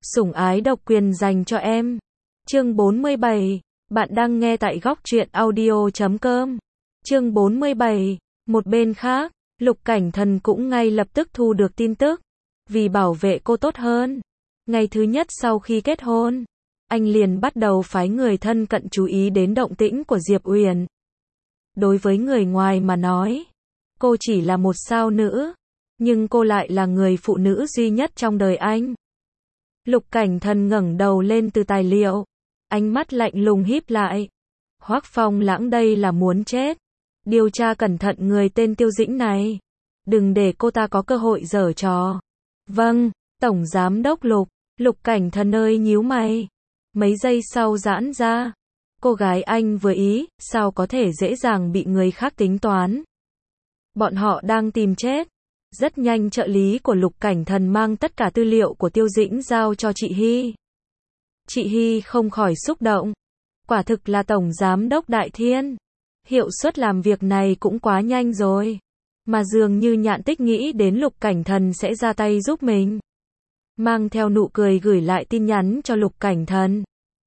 Sủng ái độc quyền dành cho em. Chương 47. Bạn đang nghe tại góc truyện audio.com. Chương 47. Một bên khác, Lục Cảnh Thần cũng ngay lập tức thu được tin tức. Vì bảo vệ cô tốt hơn, ngày thứ nhất sau khi kết hôn, anh liền bắt đầu phái người thân cận chú ý đến động tĩnh của Diệp Uyển. Đối với người ngoài mà nói, cô chỉ là một sao nữ, nhưng cô lại là người phụ nữ duy nhất trong đời anh. Lục Cảnh Thần ngẩng đầu lên từ tài liệu, ánh mắt lạnh lùng híp lại. Hoắc Phong Lãng đây là muốn chết. Điều tra cẩn thận người tên Tiêu Dĩnh này. Đừng để cô ta có cơ hội giở trò. Vâng, Tổng Giám Đốc Lục. Lục Cảnh Thần ơi nhíu mày. Mấy giây sau giãn ra. Cô gái anh vừa ý, sao có thể dễ dàng bị người khác tính toán. Bọn họ đang tìm chết. Rất nhanh trợ lý của Lục Cảnh Thần mang tất cả tư liệu của Tiêu Dĩnh giao cho chị Hy. Chị Hy không khỏi xúc động. Quả thực là Tổng Giám Đốc Đại Thiên. Hiệu suất làm việc này cũng quá nhanh rồi. Mà dường như Nhạn Tích nghĩ đến Lục Cảnh Thần sẽ ra tay giúp mình. Mang theo nụ cười gửi lại tin nhắn cho Lục Cảnh Thần.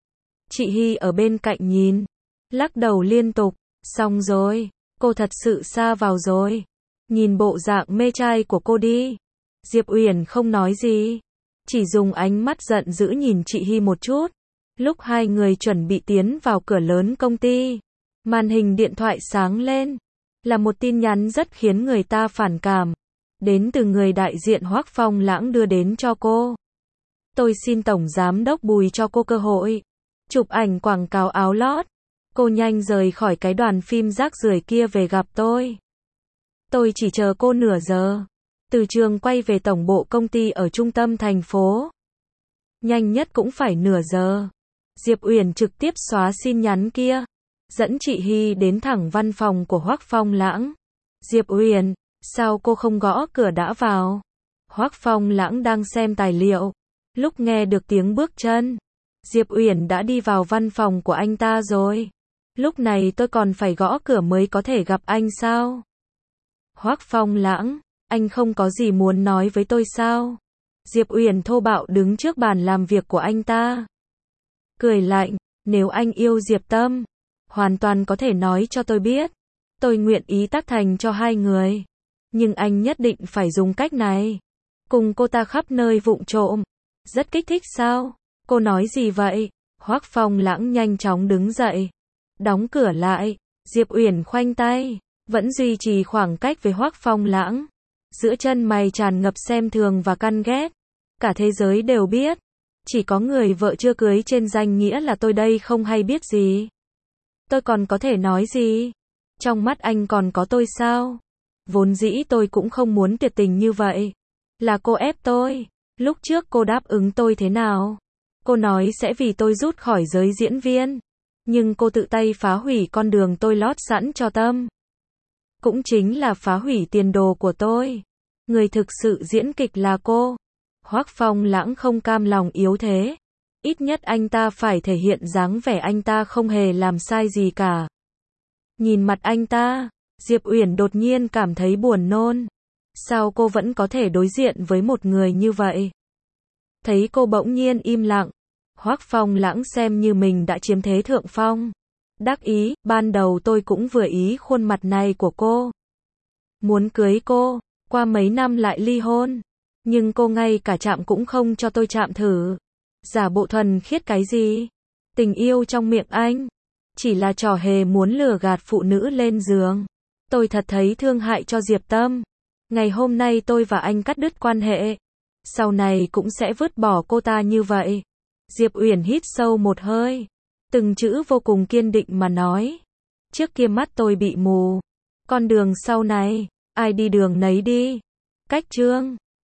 Chị Hy ở bên cạnh nhìn. Lắc đầu liên tục. Xong rồi. Cô thật sự sa vào rồi. Nhìn bộ dạng mê trai của cô đi. Diệp Uyển không nói gì. Chỉ dùng ánh mắt giận dữ nhìn chị Hy một chút. Lúc hai người chuẩn bị tiến vào cửa lớn công ty, màn hình điện thoại sáng lên. Là một tin nhắn rất khiến người ta phản cảm. Đến từ người đại diện Hoắc Phong Lãng đưa đến cho cô. Tôi xin Tổng Giám Đốc Bùi cho cô cơ hội. Chụp ảnh quảng cáo áo lót. Cô nhanh rời khỏi cái đoàn phim rác rưởi kia về gặp tôi. Tôi chỉ chờ cô nửa giờ. Từ trường quay về tổng bộ công ty ở trung tâm thành phố. Nhanh nhất cũng phải nửa giờ. Diệp Uyển trực tiếp xóa tin nhắn kia. Dẫn chị Hy đến thẳng văn phòng của Hoắc Phong Lãng. Diệp Uyển, sao cô không gõ cửa đã vào? Hoắc Phong Lãng đang xem tài liệu. Lúc nghe được tiếng bước chân, Diệp Uyển đã đi vào văn phòng của anh ta rồi. Lúc này tôi còn phải gõ cửa mới có thể gặp anh sao? Hoắc Phong Lãng, anh không có gì muốn nói với tôi sao? Diệp Uyển thô bạo đứng trước bàn làm việc của anh ta. Cười lạnh, nếu anh yêu Diệp Tâm, hoàn toàn có thể nói cho tôi biết. Tôi nguyện ý tác thành cho hai người. Nhưng anh nhất định phải dùng cách này. Cùng cô ta khắp nơi vụng trộm. Rất kích thích sao? Cô nói gì vậy? Hoắc Phong Lãng nhanh chóng đứng dậy. Đóng cửa lại. Diệp Uyển khoanh tay. Vẫn duy trì khoảng cách với Hoắc Phong Lãng. Giữa chân mày tràn ngập xem thường và căm ghét. Cả thế giới đều biết. Chỉ có người vợ chưa cưới trên danh nghĩa là tôi đây không hay biết gì. Tôi còn có thể nói gì? Trong mắt anh còn có tôi sao? Vốn dĩ tôi cũng không muốn tuyệt tình như vậy. Là cô ép tôi. Lúc trước cô đáp ứng tôi thế nào? Cô nói sẽ vì tôi rút khỏi giới diễn viên. Nhưng cô tự tay phá hủy con đường tôi lót sẵn cho Tâm. Cũng chính là phá hủy tiền đồ của tôi. Người thực sự diễn kịch là cô. Hoắc Phong Lãng không cam lòng yếu thế. Ít nhất anh ta phải thể hiện dáng vẻ anh ta không hề làm sai gì cả. Nhìn mặt anh ta, Diệp Uyển đột nhiên cảm thấy buồn nôn. Sao cô vẫn có thể đối diện với một người như vậy? Thấy cô bỗng nhiên im lặng, Hoắc Phong Lãng xem như mình đã chiếm thế thượng phong. Đắc ý, ban đầu tôi cũng vừa ý khuôn mặt này của cô. Muốn cưới cô, qua mấy năm lại ly hôn. Nhưng cô ngay cả chạm cũng không cho tôi chạm thử. Giả bộ thuần khiết cái gì? Tình yêu trong miệng anh chỉ là trò hề muốn lừa gạt phụ nữ lên giường. Tôi thật thấy thương hại cho Diệp Tâm. Ngày hôm nay tôi và anh cắt đứt quan hệ. Sau này cũng sẽ vứt bỏ cô ta như vậy. Diệp Uyển hít sâu một hơi. Từng chữ vô cùng kiên định mà nói. Trước kia mắt tôi bị mù. Con đường sau này, ai đi đường nấy đi. Cách chương